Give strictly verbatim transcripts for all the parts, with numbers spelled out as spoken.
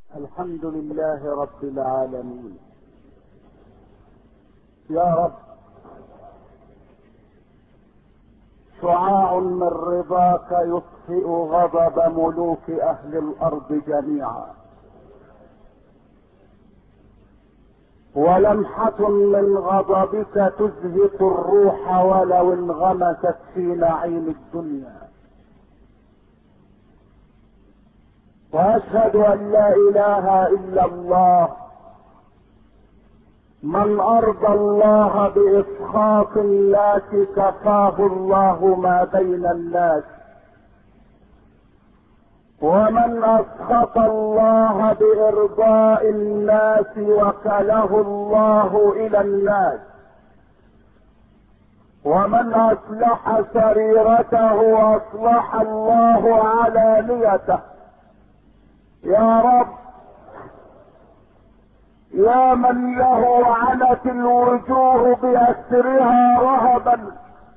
الحمد لله رب العالمين. يا رب، شعاع من رضاك يطفئ غضب ملوك اهل الارض جميعا، ولمحة من غضبك تزهق الروح ولو انغمست في نعيم الدنيا. واشهد ان لا اله الا الله، من ارضى الله باسخاط الناس كفاه الله ما بين الناس، ومن اسخط الله بارضاء الناس وكله الله الى الناس، ومن اصلح سريرته اصلح الله علانيته. يا رب، يا من له عنت الوجوه بأسرها رهبا،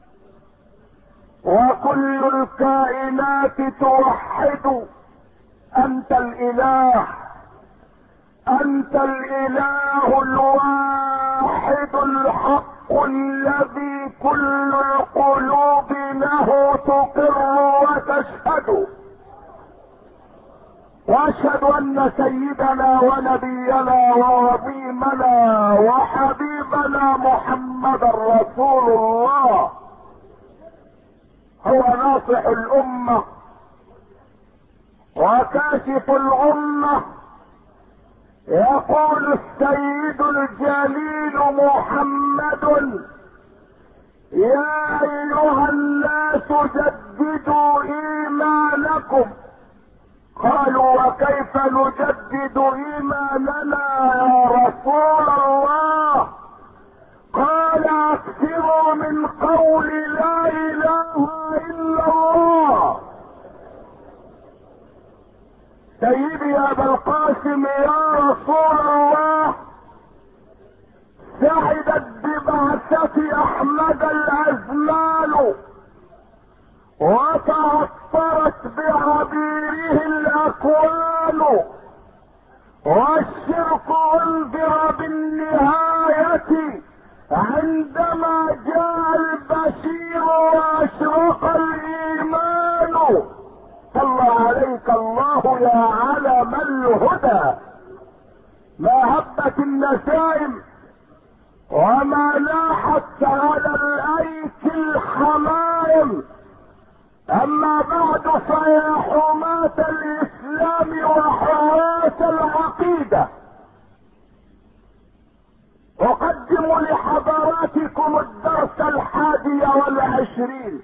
وكل الكائنات توحد أنت الإله، أنت الإله الواحد الحق الذي كل القلوب له تقر وتشهد. واشهد ان سيدنا ونبينا وعظيمنا وحبيبنا محمد رسول الله هو ناصح الامه وكاشف الامه. يقول السيد الجليل محمد: يا ايها الناس جددوا ايمانكم. قالوا: وكيف نجدد ايماننا يا رسول الله؟ قال: اكثروا من قول لا اله الا الله. سيدي يا ابا القاسم يا رسول الله، سعدت ببعثة احمد الازمان، وتعطرت بعبيره الاكوان، والشرك انذر بالنهاية عندما جاء البشير واشرق الايمان. صلى عليك الله يا علم الهدى، ما هبت النسائم وما لاحت على الايك الحمائم. اما بعد، فيا حماة الاسلام وحراس العقيدة، اقدم لحضراتكم الدرس الحادي والعشرين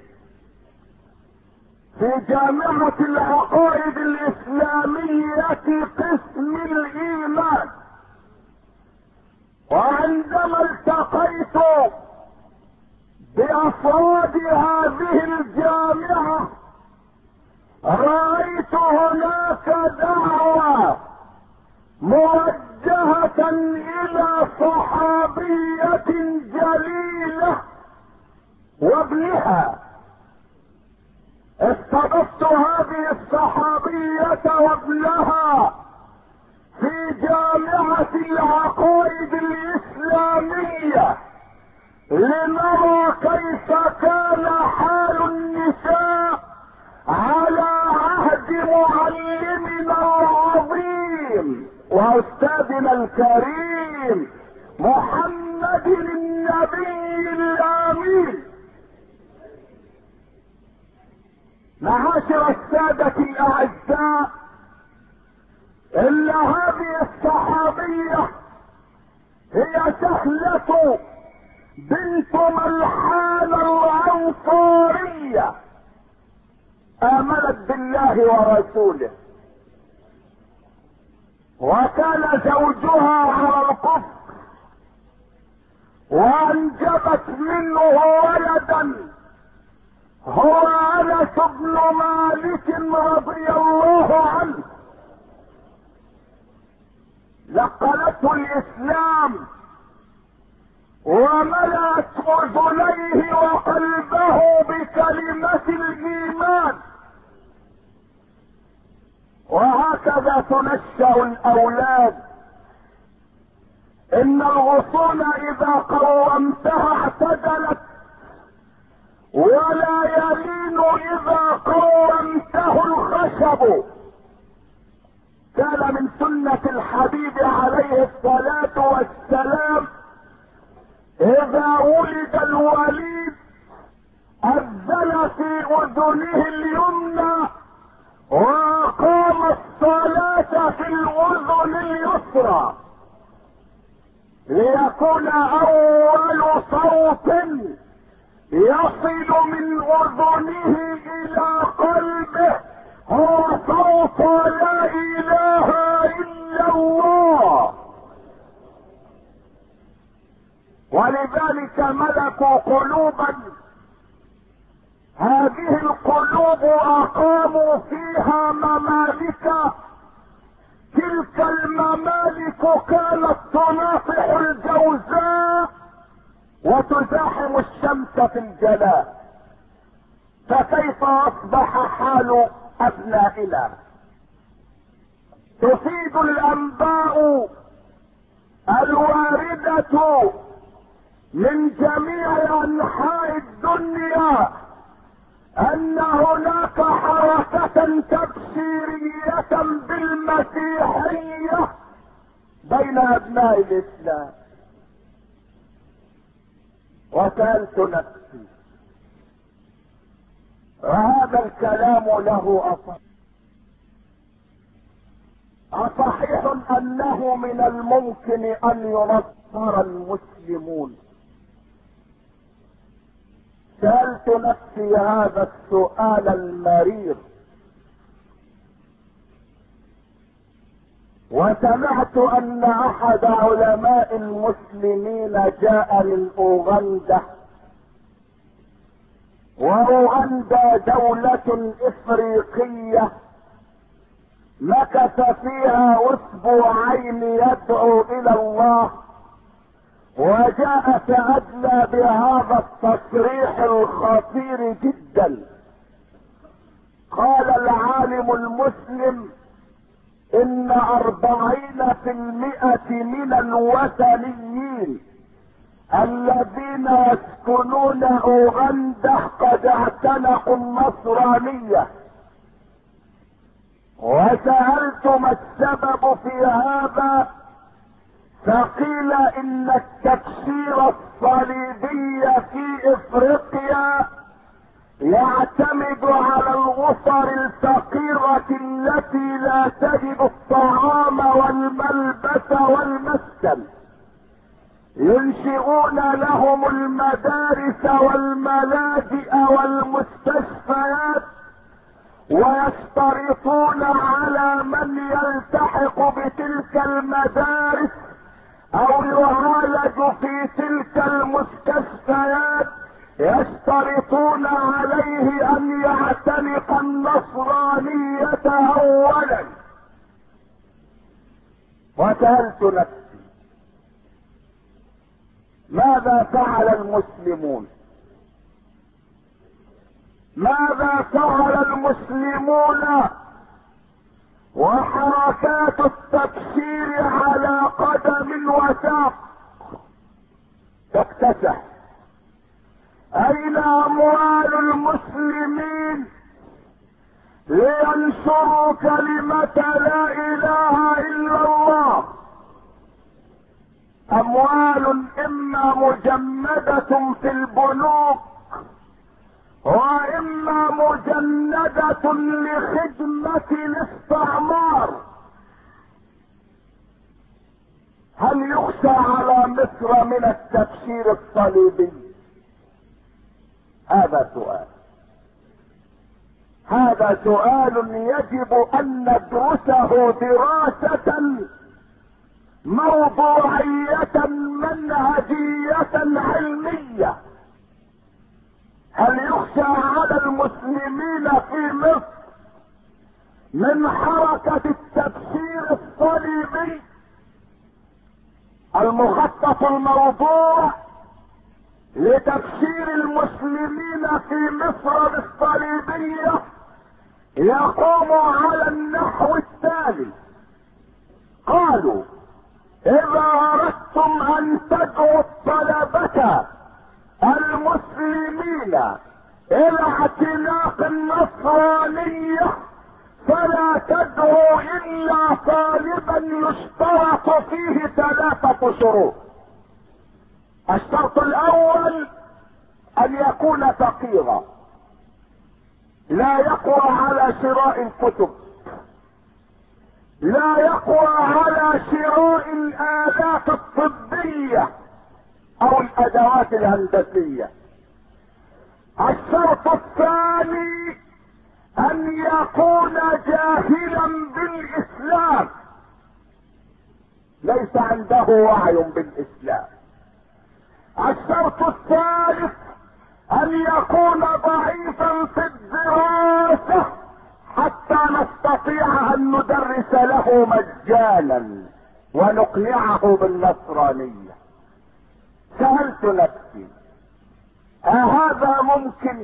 في جامعة العقائد الاسلامية قسم الايمان. وعندما التقيت بافراد هذه الجامعة رأيت هناك دعوة موجهة الى صحابية جليلة وابنها. استضفت هذه الصحابية وابنها في جامعة العقائد الاسلامية لنرى كيف كان حال النساء على عهد معلمنا العظيم واستاذنا الكريم محمد النبي الامين. معاشر السادة الاعزاء، ان هذه الصحابية هي سهلة بنت ملحان العنصارية، آمنت بالله ورسوله، وكان زوجها على الكفر، وانجبت منه ولدا هو انس بن مالك رضي الله عنه. لقنته الاسلام وملأت اذنيه وقلبه بكلمة الايمان، وهكذا تنشأ الاولاد. ان الغصون اذا قومتها اعتدلت، ولا يلين اذا قومته الخشب. كان من سنة الحبيب عليه الصلاة والسلام اذا ولد الوليد اذن في اذنه اليمنى واقام الصلاة في الاذن اليسرى، ليكون اول صوت يصل من اذنه الى قلبه هو صوت لا اله الا الله. ولذلك ملكوا قلوبا، هذه القلوب اقاموا فيها ممالك، تلك الممالك كانت تناطح الجوزاء وتزاحم الشمس في الجلاء. فكيف اصبح حال ابنائنا؟ تفيد الانباء الواردة من جميع انحاء الدنيا ان هناك حركة تبشيرية بالمسيحية بين ابناء الاسلام. وسألت نفسي، وهذا الكلام له اصح، اصحيح انه من الممكن ان ينصر المسلمون؟ سألت نفسي هذا السؤال المرير، وسمعت ان احد علماء المسلمين جاء من اوغندا، واوغندا دولة افريقية مكث فيها اسبوعين يدعو الى الله، وجاء تأدلى بهذا التصريح الخطير جدا. قال العالم المسلم ان اربعين في المئة من الوثنيين الذين يسكنون اوغندا قد اعتنقوا النصرانية. وسألت ما السبب في هذا، فقيل ان التبشير الصليبي في افريقيا يعتمد على الاسر الفقيرة التي لا تجد الطعام والملبس والمسكن، ينشئون لهم المدارس والملاجئ والمستشفيات، ويشترطون على من يلتحق بتلك المدارس او يعالج في تلك المستشفيات، يشترطون عليه ان يعتنق النصرانية اولا. وسألت نفسي ماذا فعل المسلمون؟ ماذا فعل المسلمون وحركات التبشير على قدم وساق تكتسح؟ اين اموال المسلمين لينشروا كلمة لا اله الا الله؟ اموال اما مجمدة في البنوك، واما مجندة لخدمة الاستعمار. هل يخشى على مصر من التبشير الصليبي؟ هذا سؤال، هذا سؤال يجب ان ندرسه دراسة موضوعية منهجية علمية. هل يخشى على المسلمين في مصر من حركة التبشير الصليبي؟ المخطط الموضوع لتبشير المسلمين في مصر بالصليبية يقوم على النحو التالي. قالوا اذا اردتم ان تدعوا الطلبة المسلمين الى اعتناق النصرانية فلا تدعوا الا طالبا يشترط فيه ثلاثة شروط. الشرط الاول ان يكون فقيرا لا يقوى على شراء الكتب، لا يقوى على شراء الآلات الطبية او الادوات الهندسية. الشرط الثاني ان يكون جاهلا بالاسلام، ليس عنده وعي بالاسلام. الشرط الثالث ان يكون ضعيفا في الدراسة حتى نستطيع ان ندرس له مجانا ونقنعه بالنصرانية. سألت نفسي أهذا ممكن؟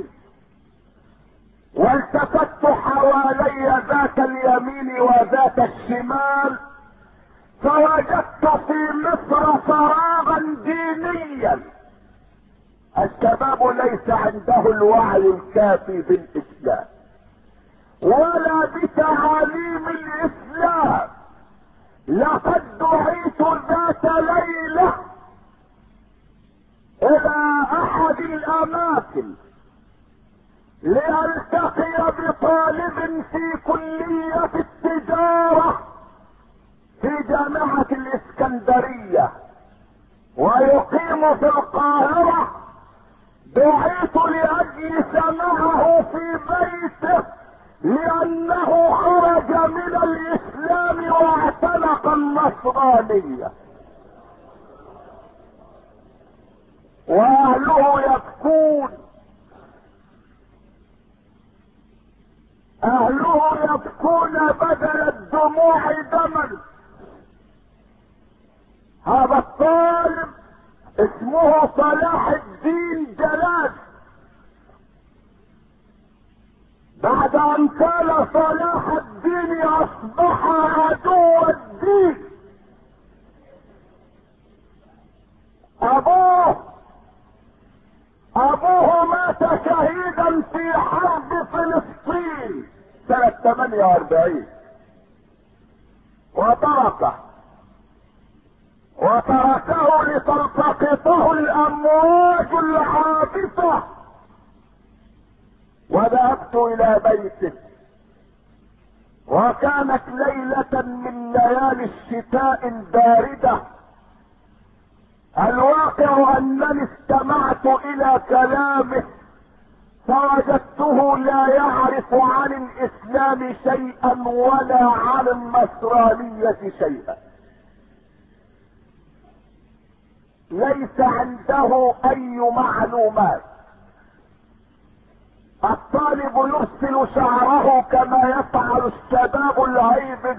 والتفت حوالي ذات اليمين وذات الشمال فوجدت في مصر فراغا دينيا. الشباب ليس عنده الوعي الكافي بالاسلام ولا بتعاليم الاسلام. لقد دعيت ذات ليلة الى احد الاماكن لالتقي بطالب في كلية التجارة في جامعة الاسكندرية ويقيم في القاهرة. دعيت لاجلس معه في بيته لانه خرج من الاسلام واعتنق النصرانية، واهله يبكون، اهله يبكون بدل الدموع دما. هذا الطالب اسمه صلاح الدين جلال. بعد ان كان صلاح الدين اصبح عدو الدين. ابوه ابوه مات شهيدا في حرب فلسطين سنة ثمانية واربعين وتركه وتركه لتلتقطه الامواج العاطفة. وذهبت الى بيته وكانت ليلة من ليالي الشتاء الباردة. الواقع انني استمعت الى كلامه فوجدته لا يعرف عن الاسلام شيئا ولا عن النصرانية شيئا. ليس عنده اي معلومات. الطالب يرسل شعره كما يفعل الشباب العيب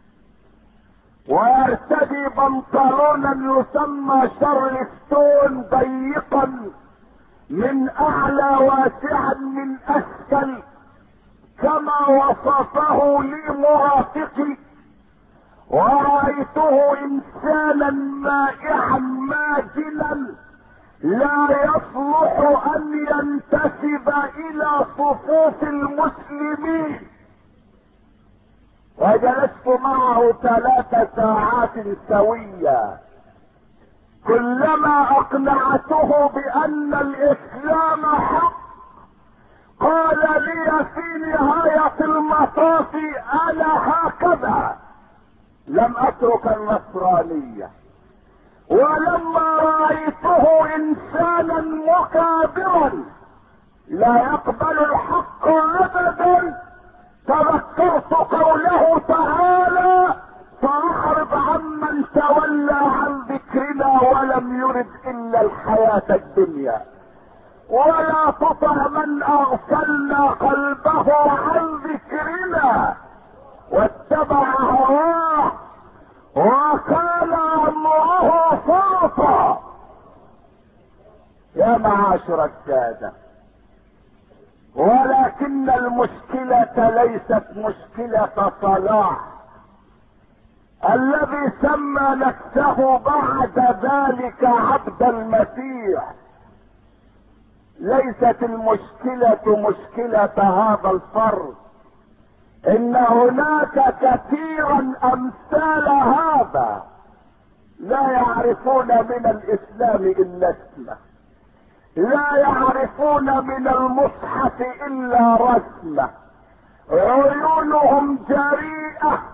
ويرتدي بنطلونا يسمى شارلستون ضيقا من اعلى واسعا من اسفل كما وصفه لي مرافقي. ورأيته انسانا مائعا ماجلا لا يصلح ان ينتسب الى صفوف المسلمين. وجلست معه ثلاث ساعات سوية. كلما اقنعته بان الاسلام حق قال لي في نهاية المطاف انا هكذا لم اترك النصرانية. ولما رأيته انسانا مكابرا لا يقبل الحق ابدا تذكرت قوله تعالى فاعرض عمن تولى عن ذكرنا ولم يرد الا الحياة الدنيا ولا تطع من اغفلنا قلبه عن ذكرنا واتبع هواه وكان امره فرطا. يا معاشر السادة، ولكن المشكلة ليست مشكلة صلاح الذي سمى نفسه بعد ذلك عبد المسيح. ليست المشكلة مشكلة هذا الفرد، ان هناك كثيرا امثال هذا لا يعرفون من الاسلام الا اسمه، لا يعرفون من المصحف الا رسمه، عيونهم جريئة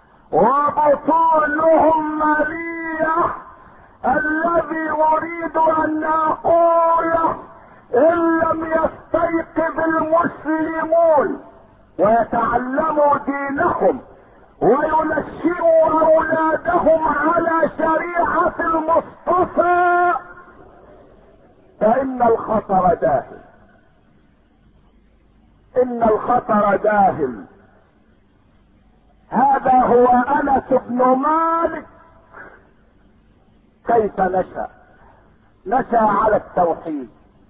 وبطونهم مليئة. الذي اريد ان اقوله ان لم يستيقظ المسلمون ويتعلموا دينهم وينشئوا اولادهم على شريعة المصطفى فان الخطر داهم، ان الخطر داهم. هذا هو انس بن مالك. كيف نشأ؟ نشأ على التوحيد،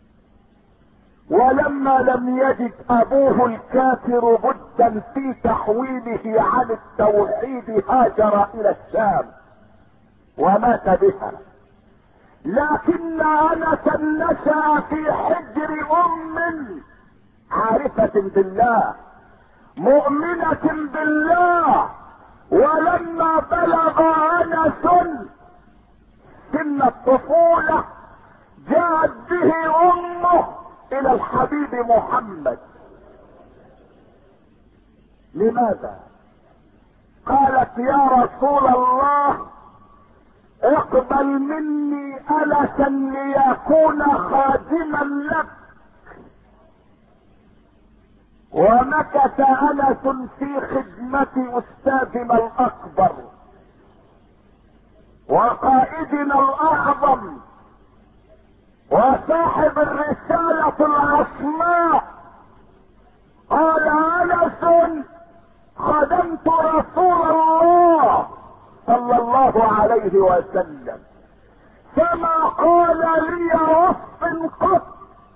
ولما لم يجد ابوه الكافر بدا في تحويله عن التوحيد هاجر الى الشام ومات بها. لكن انسا نشأ في حجر ام عارفة بالله مؤمنة بالله، ولما بلغ انس سن الطفولة جاءت به امه الى الحبيب محمد. لماذا؟ قالت يا رسول الله اقبل مني انسا ليكون خادما لك. ومكث انس في خدمة استاذنا الاكبر وقائدنا الاعظم وصاحب الرسالة العصماء. قال انس خدمت رسول الله صلى الله عليه وسلم فما قال لي رف قط،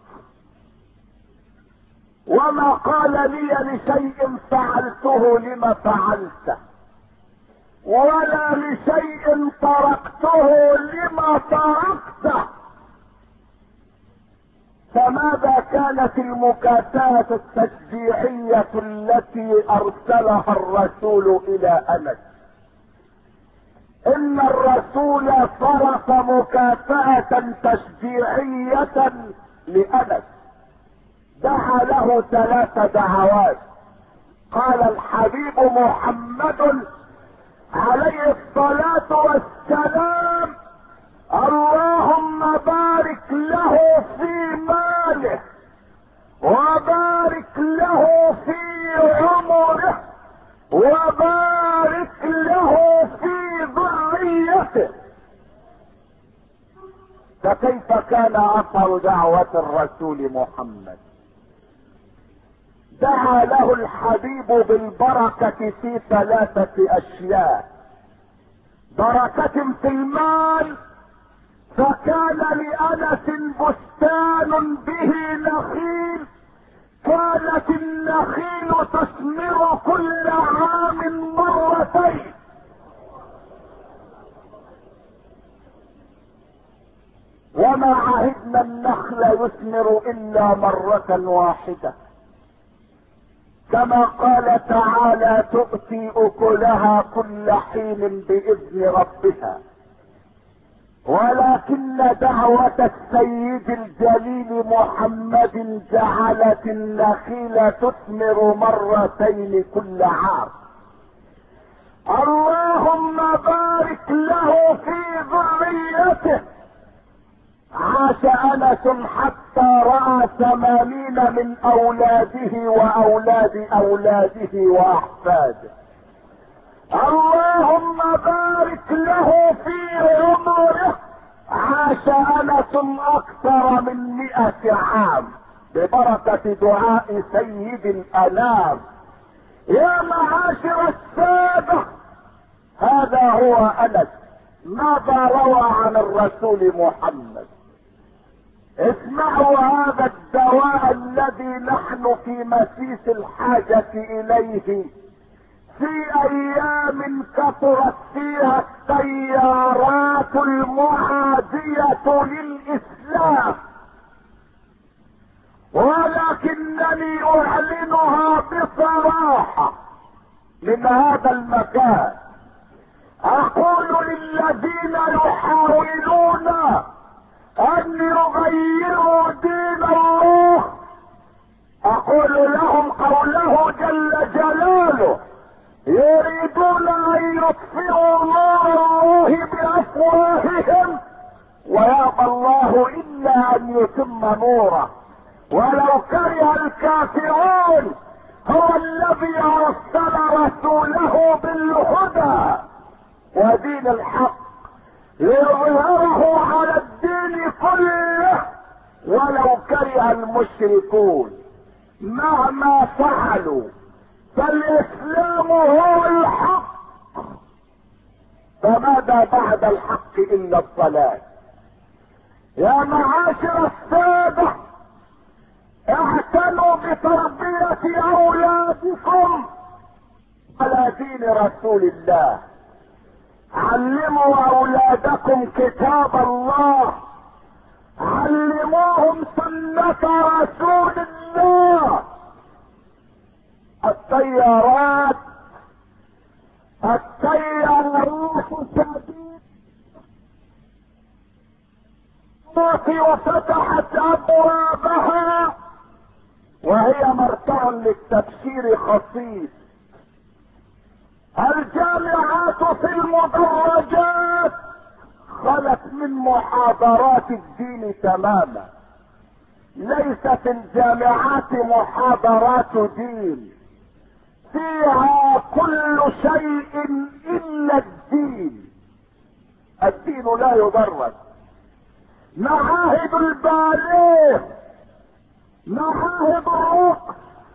وما قال لي لشيء فعلته لما فعلته، ولا لشيء تركته لما تركته. فماذا كانت المكافأة التشجيعية التي ارسلها الرسول الى انس؟ ان الرسول صرف مكافأة تشجيعية لانس، دعا له ثلاث دعوات. قال الحبيب محمد عليه الصلاة والسلام اللهم بارك له في ماله وبارك له في عمره وبارك له في ذريته. فكيف كان اثر دعوة الرسول محمد؟ دعا له الحبيب بالبركة في ثلاثة اشياء. بركة في المال، فكان لانس بستان به نخيل، كانت النخيل تثمر كل عام مرتين. وما عهدنا النخل يثمر الا مرة واحدة، كما قال تعالى تؤتي اكلها كل حين باذن ربها. ولكن دعوة السيد الجليل محمد جعلت النخيل تثمر مرتين كل عام. اللهم بارك له في ذريته. عاش انس حتى راى ثمانين من اولاده واولاد اولاده واحفاده. اللهم بارك له في عمره. عاش انس اكثر من مئة عام ببركة دعاء سيد الانام. يا معاشر السادة، هذا هو انس. ماذا روى عن الرسول محمد؟ اسمعوا هذا الدواء الذي نحن في مسيس الحاجة اليه في ايام كثرت فيها التيارات المعادية للاسلام، ولكنني اعلنها بصراحة من هذا المكان. اقول للذين يحاولون ان يغيروا دين الله، اقول لهم قوله جل جلاله: يريدون ان يطفئوا نور الله بافواههم ويأبى الله الا ان يتم نوره ولو كره الكافرون. هو الذي ارسل رسوله بالهدى ودين الحق ليظهره على الدين كله ولو كره المشركون. مهما فعلوا فالاسلام هو الحق، فماذا بعد الحق الا الضلال؟ يا معاشر السادة، اعتنوا بتربية اولادكم على دين رسول الله. علموا اولادكم كتاب الله، علموهم سنة رسول الله. التيارات التيارات وفتحت ابوابها وهي مرتع للتبشير خصيص. الجامعات في المدرجات خلت من محاضرات الدين تماما. ليست الجامعات محاضرات دين، فيها كل شيء الا الدين. الدين لا يدرس. معاهد الباليه، معاهد الرقص،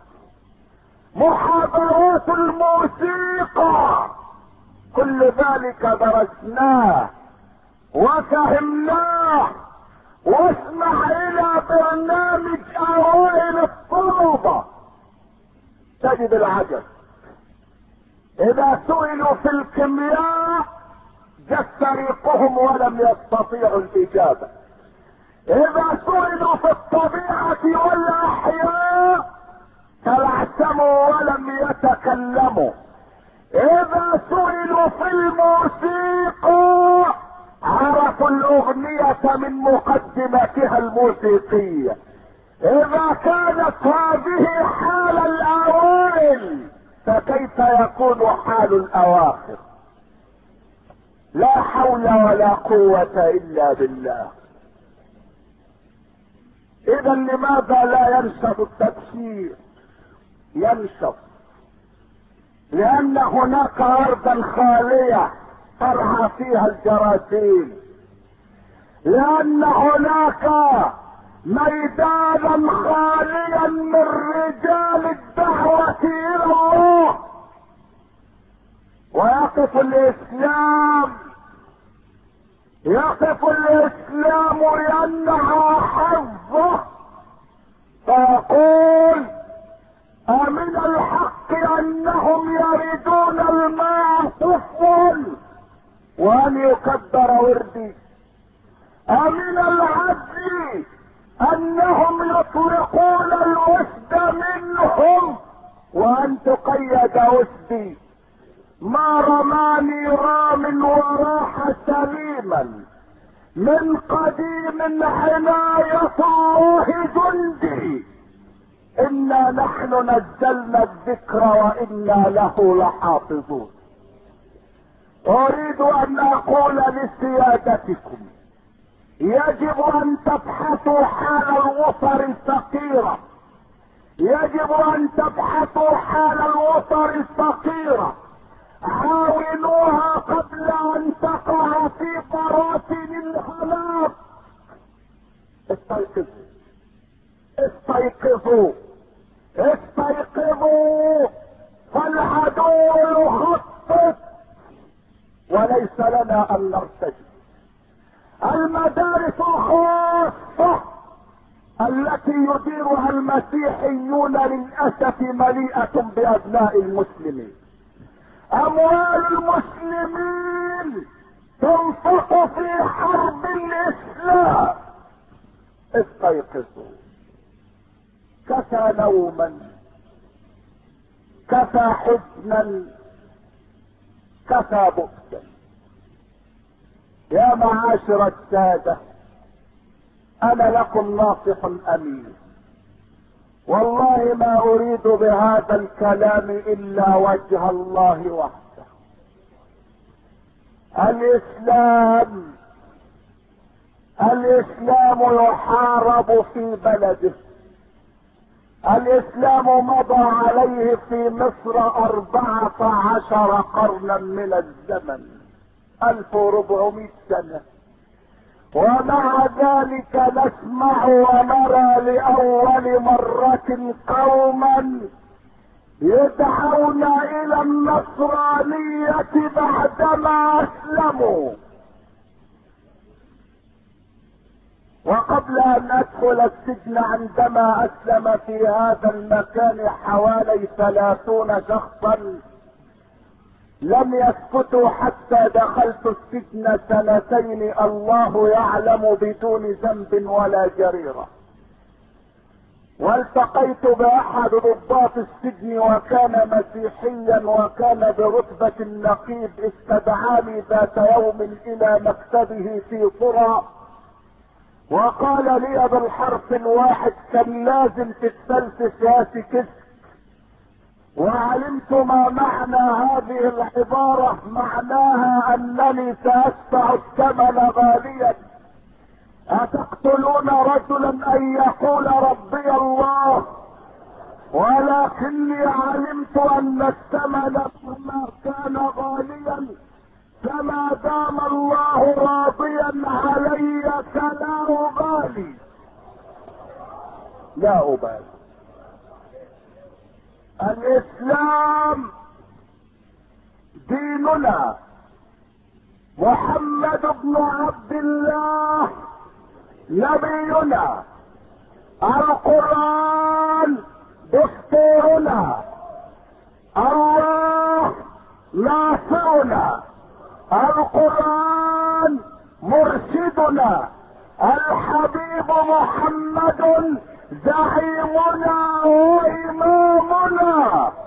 محاضرات الموسيقى، كل ذلك درسناه وفهمناه. واسمع الى برنامج اوائل الطلبة تجد العجب. اذا سئلوا في الكيمياء جت فريقهم ولم يستطيعوا الاجابة. اذا سئلوا في الطبيعة والاحياء تلعثموا ولم يتكلموا. اذا سئلوا في الموسيقى عرفوا الاغنية من مقدمتها الموسيقية. اذا كانت هذه حال الاوائل فكيف يكون حال الاواخر؟ لا حول ولا قوة الا بالله. اذا لماذا لا ينشط التبشير؟ ينشط لان هناك ارضا خالية ترعى فيها الجراثيم، لان هناك ميدانا خاليا من رجال الدعوة الى الله. ويقف الاسلام يقف الاسلام يمنع حظه فيقول: امن الحق انهم يريدون الماء صفوا وان يكبر وردي. امن العدل انهم يطلقون الوسد منهم وان تقيد وسدي. ما رماني رام وراح سليما، من قديم عناية الله جندي. انا نحن نزلنا الذكر وانا له لحافظون. اريد ان اقول لسيادتكم: يجب ان تبحثوا حال الاسر الفقيرة، يجب ان تبحثوا حال الاسر الفقيرة. عاونوها قبل ان تقع في براثن الهلاك. استيقظوا استيقظوا استيقظوا، فالعدو يخطط وليس لنا ان نرتجي. المدارس الخاصة التي يديرها المسيحيون للأسف مليئة بأبناء المسلمين. أموال المسلمين تنفق في حرب الإسلام. استيقظوا، كفى نوما، كفى حزنا، كفى بؤسا. يا معاشر السادة، انا لكم ناصح امين، والله ما اريد بهذا الكلام الا وجه الله وحده. الاسلام الاسلام يحارب في بلده. الاسلام مضى عليه في مصر اربعة عشر قرنا من الزمن، الف وربعمائة سنة، ومع ذلك نسمع ونرى لأول مرة قوما يدعون إلى النصرانية بعدما أسلموا. وقبل أن أدخل السجن عندما أسلم في هذا المكان حوالي ثلاثون شخصا لم يسكتوا حتى دخلت السجن سنتين، الله يعلم، بدون ذنب ولا جريرة. والتقيت بأحد ضباط السجن وكان مسيحيا وكان برتبة النقيب، استدعاني ذات يوم إلى مكتبه في طرى وقال لي بالحرف الواحد: كان لازم تتفلسف يا سكت. وعلمت ما معنى هذه العبارة، معناها انني سأدفع الثمن غاليا. اتقتلون رجلا ان يقول ربي الله؟ ولكني علمت ان الثمن ما كان غاليا، فما دام الله راضيا علي فلا ابالي، لا ابالي. الاسلام ديننا، محمد بن عبد الله نبينا، القرآن دستورنا، الله ناصرنا، القرآن مرشدنا، الحبيب محمد زعيمنا وإمامنا.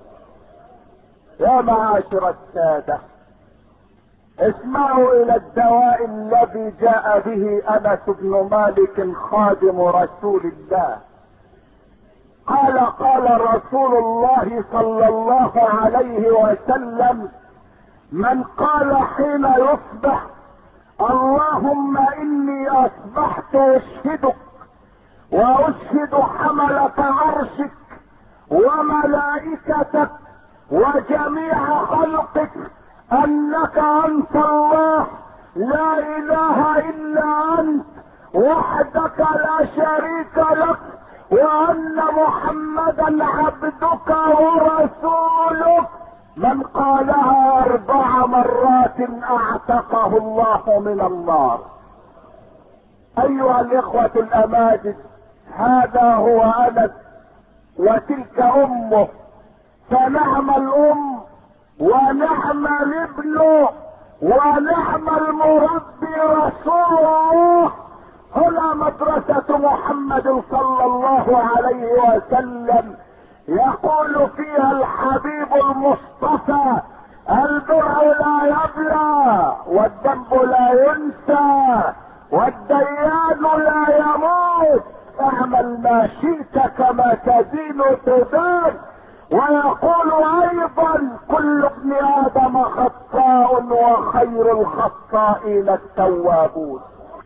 يا معاشر السادة، اسمعوا إلى الدواء الذي جاء به أنس بن مالك خادم رسول الله. قال قال رسول الله صلى الله عليه وسلم: من قال حين يصبح: اللهم إني أصبحت أشهدك وأشهد حملة عرشك وملائكتك وجميع خلقك أنك أنت الله لا إله إلا أنت وحدك لا شريك لك، وأن محمدا عبدك ورسولك، من قالها أربع مرات أعتقه الله من النار. أيها الإخوة الأماجد، هذا هو أنس وتلك أمه، فنعم الأم ونعم الابن ونعم المربي رسول الله. هنا مدرسة محمد صلى الله عليه وسلم، يقول فيها الحبيب المصطفى: البر لا يبلى والذنب لا ينسى والديان لا يموت، اعمل ما شئت كما تدين تدان. ويقول ايضا: كل ابن ادم خطاء وخير الخطائين التوابون.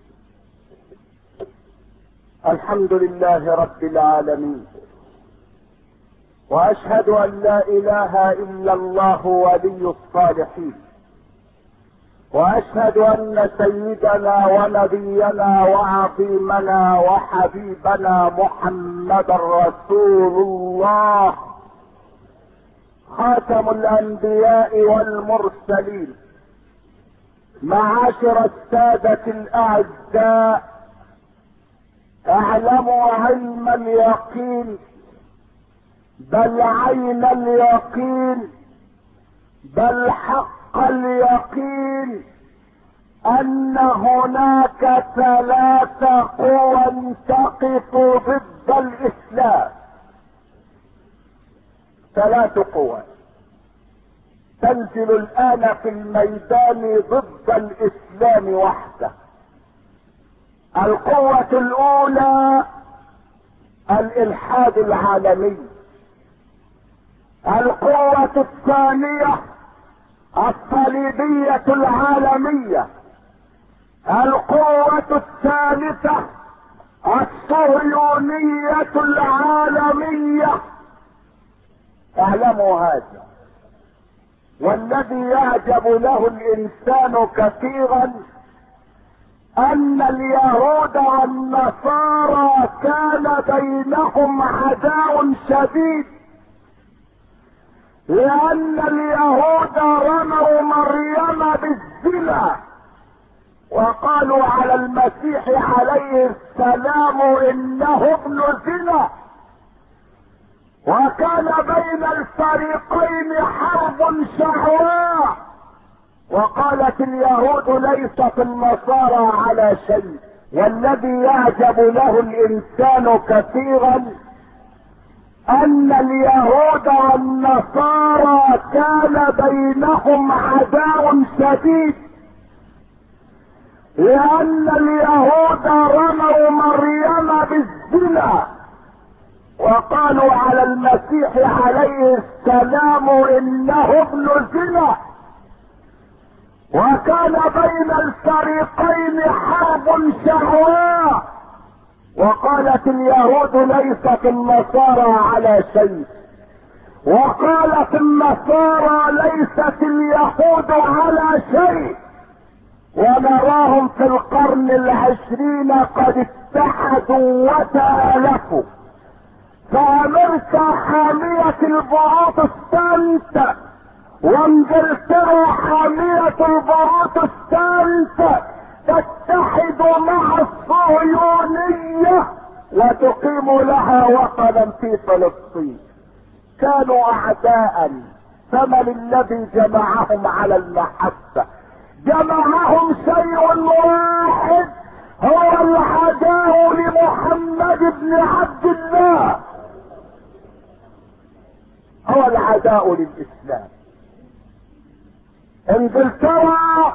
الحمد لله رب العالمين، واشهد ان لا اله الا الله ولي الصالحين، واشهد ان سيدنا ونبينا وعظيمنا وحبيبنا محمد رسول الله، خاتم الانبياء والمرسلين. معاشر السادة الاعزاء، اعلموا علم اليقين، بل عين اليقين، بل حق اليقين ان هناك ثلاث قوى تقف ضد الاسلام. ثلاث قوى تنزل الان في الميدان ضد الاسلام وحده. القوة الاولى الالحاد العالمي. القوة الثانية الصليبية العالمية. القوة الثالثة الصهيونية العالمية. اعلموا هذا. والذي يعجب له الانسان كثيرا ان اليهود والنصارى كان بينهم عداء شديد، لان اليهود رموا مريم بالزنا وقالوا على المسيح عليه السلام انه ابن زنا، وكان بين الفريقين حرب شهواء. وقالت اليهود ليست النصارى على شيء. والذي يعجب له الانسان كثيرا ان اليهود والنصارى كان بينهم عداء شديد، لان اليهود رموا مريم بالزنا وقالوا على المسيح عليه السلام انه ابن زنا، وكان بين الفريقين حرب شهواء. وقالت اليهود ليست النصارى على شيء، وقالت النصارى ليست اليهود على شيء. ونراهم في القرن العشرين قد اتحدوا وتآلفوا. فامريكا حامية البروتستانت، وانجلترا حامية البروتستانت تتحد مع الصهيونية وتقيم لها وطنا في فلسطين. كانوا اعداء، فمن الذي جمعهم على المحبة؟ جمعهم شيء واحد، هو العداء لمحمد بن عبد الله، هو العداء للاسلام. انجلترا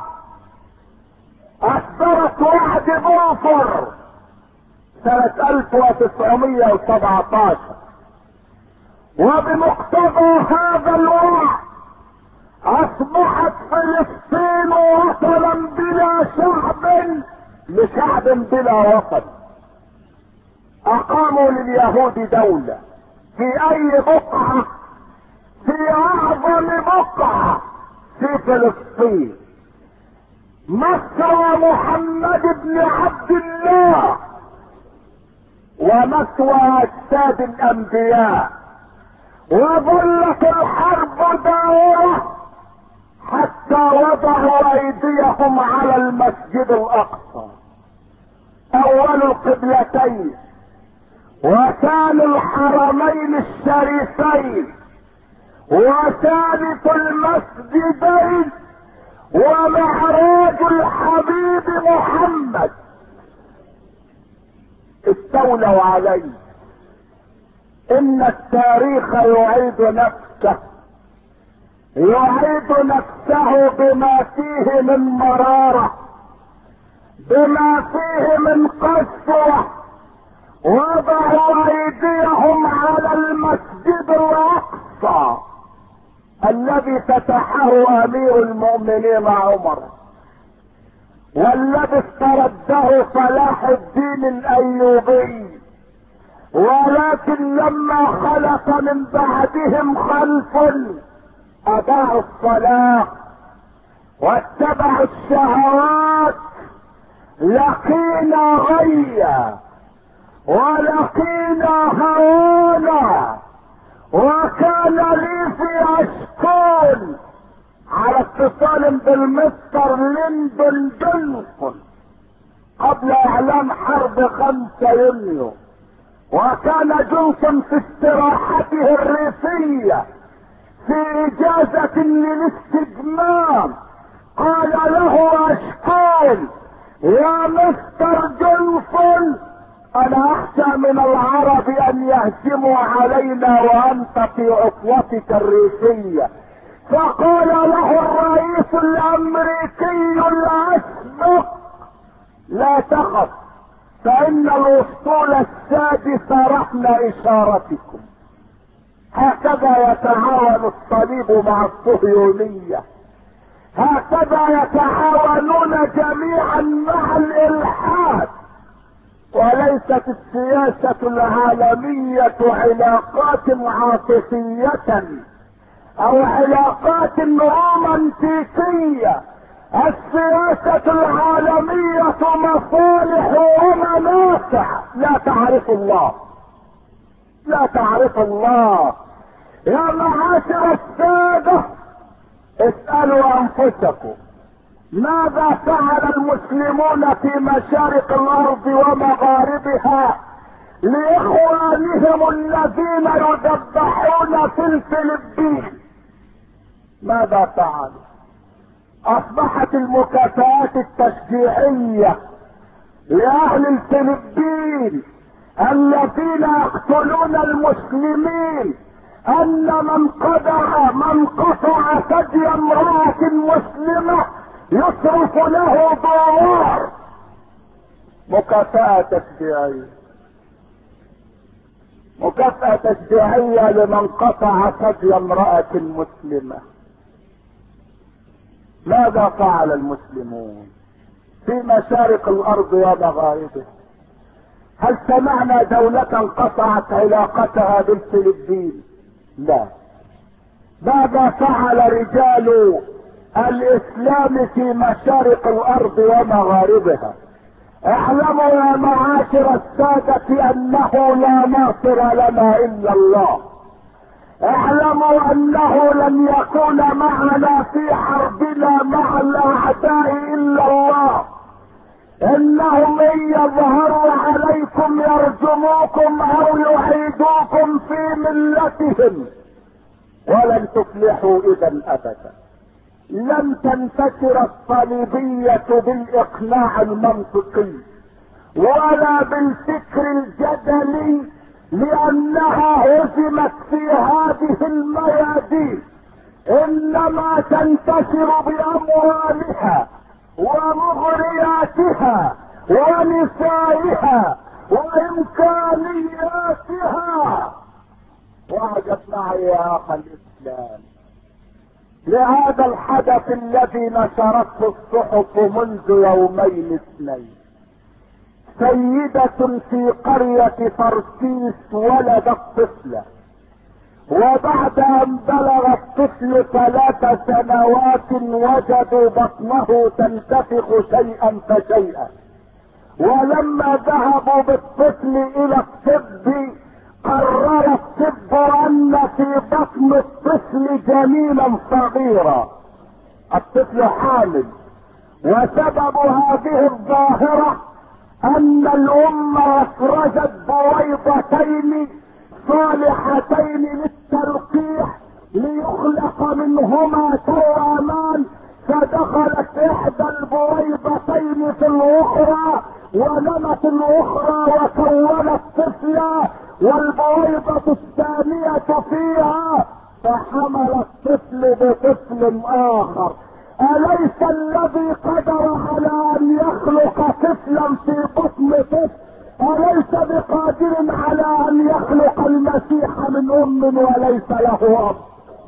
اصدرت وعد بلفور سنة الف وتسعمائة وسبعة عشر، وبمقتضى هذا الوعد اصبحت فلسطين وطنا بلا شعب، لشعب بلا وطن. اقاموا لليهود دولة في اي بقعة؟ في اعظم بقعة في فلسطين، مصر محمد بن عبد الله ومثوى اجساد الانبياء. وظلت الحرب دائرة حتى وضعوا ايديهم على المسجد الاقصى، اول القبلتين وثاني الحرمين الشريفين وثالث المسجدين ومعراج الحبيب محمد. استولوا عليه. ان التاريخ يعيد نفسه، يعيد نفسه بما فيه من مرارة، بما فيه من قسوة. وضعوا ايديهم على المسجد الاقصى الذي فتحه امير المؤمنين عمر، والذي استرده صلاح الدين الايوبي. ولكن لما خلف من بعدهم خلف اضاعوا الصلاة واتبعوا الشهوات، لقينا غيا ولقينا هوانا. وكان لي في اشكال على اتصال بالمستر ليندون جونسون قبل قبل اعلان حرب خمسة يونيو، وكان جونسون في استراحته الريفية في اجازة للاستجمام قال له اشكون يا مستر جونسون انا اخشى من العرب ان يهجموا علينا وانت في عطوتك الريفية. فقال له الرئيس الامريكي الاسبق لا تخف فان الاسطول السادس رهن اشارتكم. هكذا يتعاون الصليب مع الصهيونية، هكذا يتعاونون جميعا مع الالحاد. وليست السياسة العالمية علاقات عاطفية او علاقات رومانتيكية، السياسة العالمية مصالح ومنافع. لا تعرف الله، لا تعرف الله. يا معاشر السادة اسألوا انفسكم ماذا فعل المسلمون في مشارق الارض ومغاربها لاخوانهم الذين يذبحون في الفلبين؟ ماذا فعلوا؟ اصبحت المكافآت التشجيعية لاهل الفلبين الذين يقتلون المسلمين ان من قطع من قطع ثدي امرأة مسلمة يصرف له دولار. مكافأة تشجيعية، مكافأة تشجيعية لمن قطع ثدي امرأة مسلمة. ماذا فعل المسلمون في مشارق الارض ومغاربها؟ هل سمعنا دولة قطعت علاقتها بالفلبين؟ لا. ماذا فعل رجال الاسلام في مشارق الارض ومغاربها؟ اعلموا يا معاشر السادة انه لا ناصر لنا الا الله. اعلموا انه لن يكون معنا في حربنا مع الاعداء الا الله. انهم ان يظهروا عليكم يرجموكم او يعيدوكم في ملتهم ولن تفلحوا اذا ابدا. لن تنتشر الصليبية بالاقناع المنطقي ولا بالفكر الجدلي لانها هزمت في هذه الميادين، انما تنتشر باموالها ومغرياتها ونسائها وامكانياتها. واعجب معي يا اخ الاسلام لهذا الحدث الذي نشرته الصحف منذ يومين اثنين. سيدة في قرية فرسيس ولدت طفلة، وبعد ان بلغ الطفل ثلاث سنوات وجدوا بطنه تنتفخ شيئا فشيئا، ولما ذهبوا بالطفل الى الطب قرر الطب ان في بطن الطفل جنينا صغيرا، الطفل حامل. وسبب هذه الظاهرة ان الام افرزت بويضتين صالحتين للتلقيح ليخلق منهما توامان، فدخلت احدى البويضتين في الاخرى ونمت الاخرى وكونت طفلا، والبويضة الثانية فيها فحمل الطفل بطفل اخر. اليس الذي قدر على ان يخلق طفلا في بطن طفل اليس بقادر على ان يخلق المسيح من ام وليس له اب؟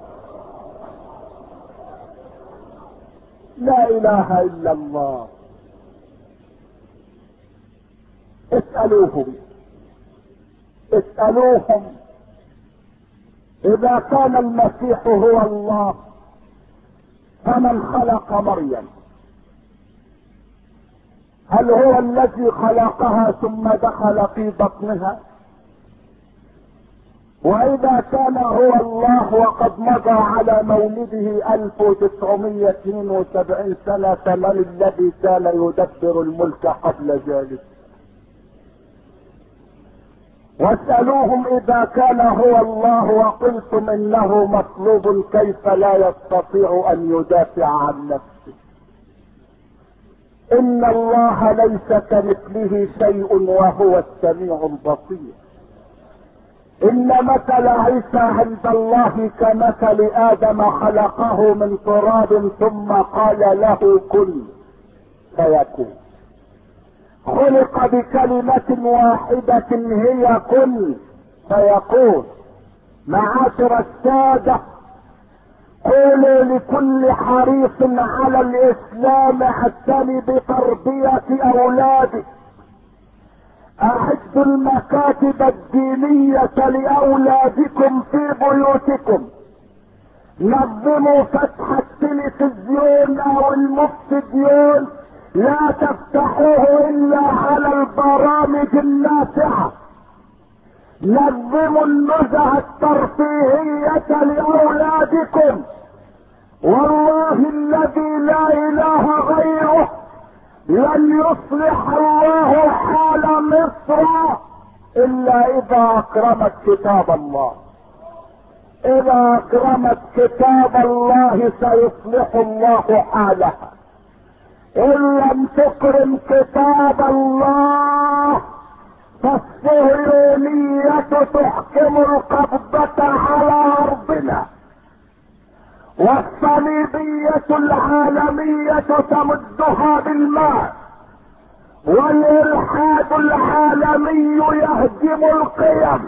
لا اله الا الله. اسألوهم اسألوهم اذا كان المسيح هو الله فمن خلق مريم؟ هل هو الذي خلقها ثم دخل في بطنها؟ واذا كان هو الله وقد مضى على مولده الف وتسعمائة واثنين وسبعين سنة، فمن الذي كان يدبر الملك قبل ذلك؟ واسألوهم اذا كان هو الله وقلتم انه مطلوب كيف لا يستطيع ان يدافع عن نفسه؟ ان الله ليس كمثله شيء وهو السميع البصير. ان مثل عيسى عند الله كمثل ادم، خلقه من تراب ثم قال له كن فيكون. خلق بكلمة واحدة هي كن فيكون. معاشر السادة، قولوا لكل حريص على الاسلام اعتني بتربية اولادك. اعدوا المكاتب الدينية لاولادكم في بيوتكم. نظموا فتح التلفزيون او المفتديون، لا تفتحوه الا على البرامج النافعة. نظموا النزهة الترفيهية لاولادكم. والله الذي لا اله غيره لن يصلح الله حال مصر الا اذا اكرمت كتاب الله. اذا اكرمت كتاب الله سيصلح الله حالها. ان لم تكرم كتاب الله فالصهيونية تحكم القبضة على ارضنا، والصليبية العالمية تمدها بالماء، والالحاد العالمي يهدم القيم.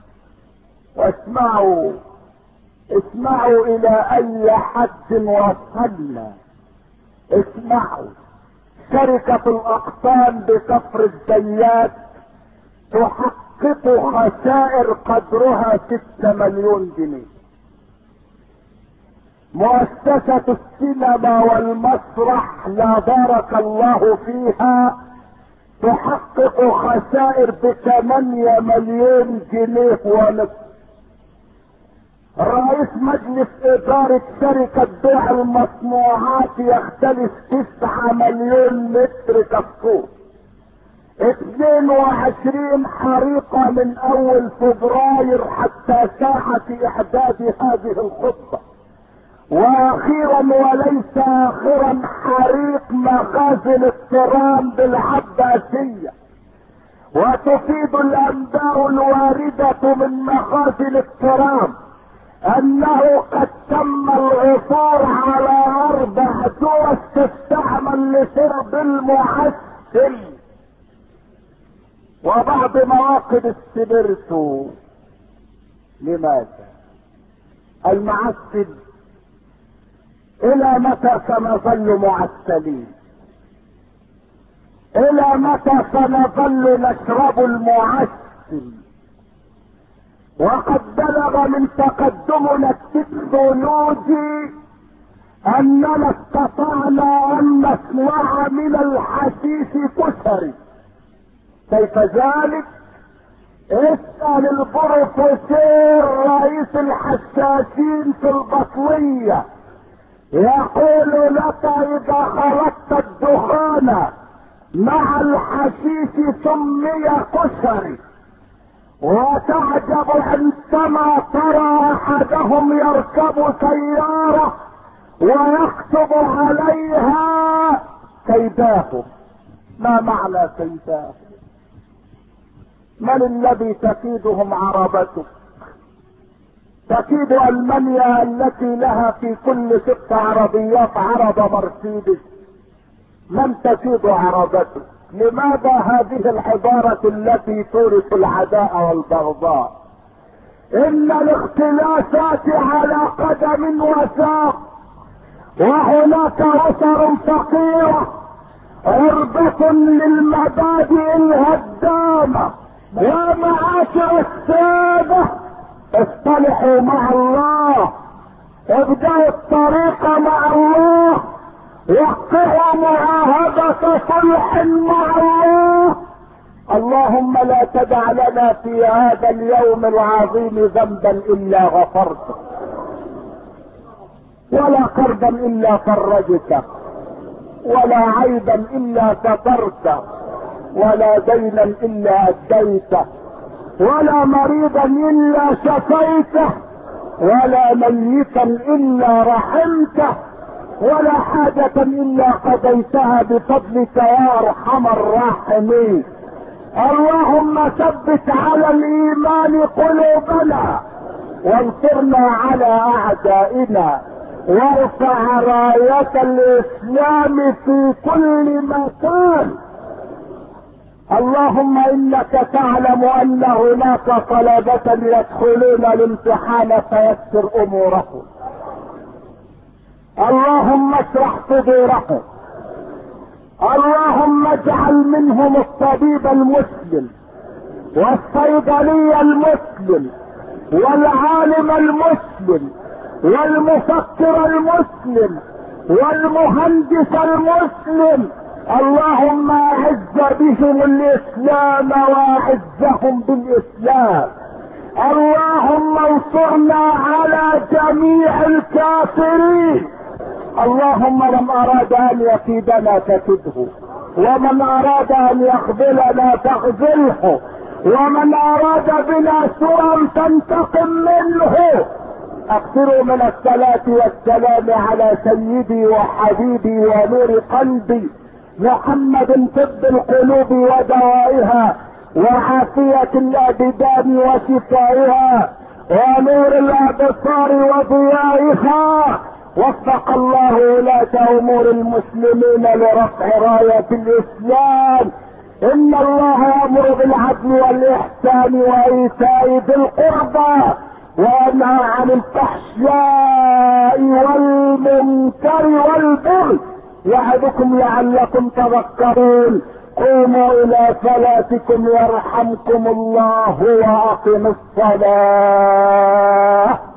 واسمعوا اسمعوا الى اي حد وصلنا. اسمعوا، شركة الاقطان بكفر الزيات تحقق خسائر قدرها ستة مليون جنيه. مؤسسة السينما والمسرح لا بارك الله فيها تحقق خسائر بثمانية مليون جنيه ونصف. رئيس مجلس ادارة شركة بيع المصنوعات يختلف تسعة مليون متر كفور. اثنين وعشرين حريقة من اول فبراير حتى ساعة احداث هذه الخطة. واخيرا وليس اخرا حريق مخازن الترام بالعباسية. وتفيد الانباء الواردة من مخازن الترام انه قد تم العثور على اربع دور تستعمل لشرب المعسل وبعض مواقد السبرتو. لماذا؟ المعسل الى متى سنظل معسلين؟ الى متى سنظل نشرب المعسل؟ وقد بلغ من تقدمنا التكنولوجي اننا استطعنا ان نصنع من الحشيش كشري. كيف ذلك؟ اسأل البروفيسور رئيس الحشاشين في البطلية، يقول لك اذا خلطت الدخان مع الحشيش سمي كشري. وتعجب عندما ترى احدهم يركب سيارة ويكتب عليها كيداهم. ما معنى كيداهم؟ من الذي تكيدهم؟ عربتك. تكيد المانيا التي لها في كل ست عربيات عربة مرسيدس. من تكيد عربتك؟ لماذا هذه الحضارة التي تورث العداء والبغضاء؟ ان الاختلافات على قدم وساق، وهناك اسر فقيرة عرضة للمبادئ الهدامة. يا معاشر السادة، اصطلحوا مع الله، ابدأوا الطريق مع الله، وقعوا معاهدة صلح مع الله. اللهم لا تدع لنا في هذا اليوم العظيم ذنبا الا غفرته، ولا كربا الا فرجته، ولا عيبا الا سترته، ولا دينا الا اديته، ولا مريضا الا شفيته، ولا ميتا الا رحمته، ولا حاجة الا قضيتها بفضلك يا ارحم الراحمين. اللهم ثبت على الايمان قلوبنا، وانصرنا على اعدائنا، وارفع راية الاسلام في كل مكان. اللهم انك تعلم ان هناك طلبة يدخلون الامتحان فيسر امورهم. اللهم اشرح صدورهم. اللهم اجعل منهم الطبيب المسلم، والصيدلي المسلم، والعالم المسلم، والمفكر المسلم، والمهندس المسلم. اللهم اعز بهم الاسلام واعزهم بالاسلام. اللهم انصرنا على جميع الكافرين. اللهم من اراد ان يكيدنا فكده، ومن اراد ان يخذلنا فاخذله، ومن اراد بنا سوءا فانتقم منه. اكثروا من الصلاة والسلام على سيدي وحبيبي ونور قلبي محمد، طب القلوب ودوائها، وعافية الابدان وشفائها، ونور الابصار وضيائها. وفق الله ولاة امور المسلمين لرفع راية الاسلام. ان الله يأمر بالعدل والاحسان وايتاء ذي القربى، وينهى عن الفحشاء والمنكر والبغي، يعظكم لعلكم تذكرون. قوموا الى صلاتكم يرحمكم الله، واقم الصلاة.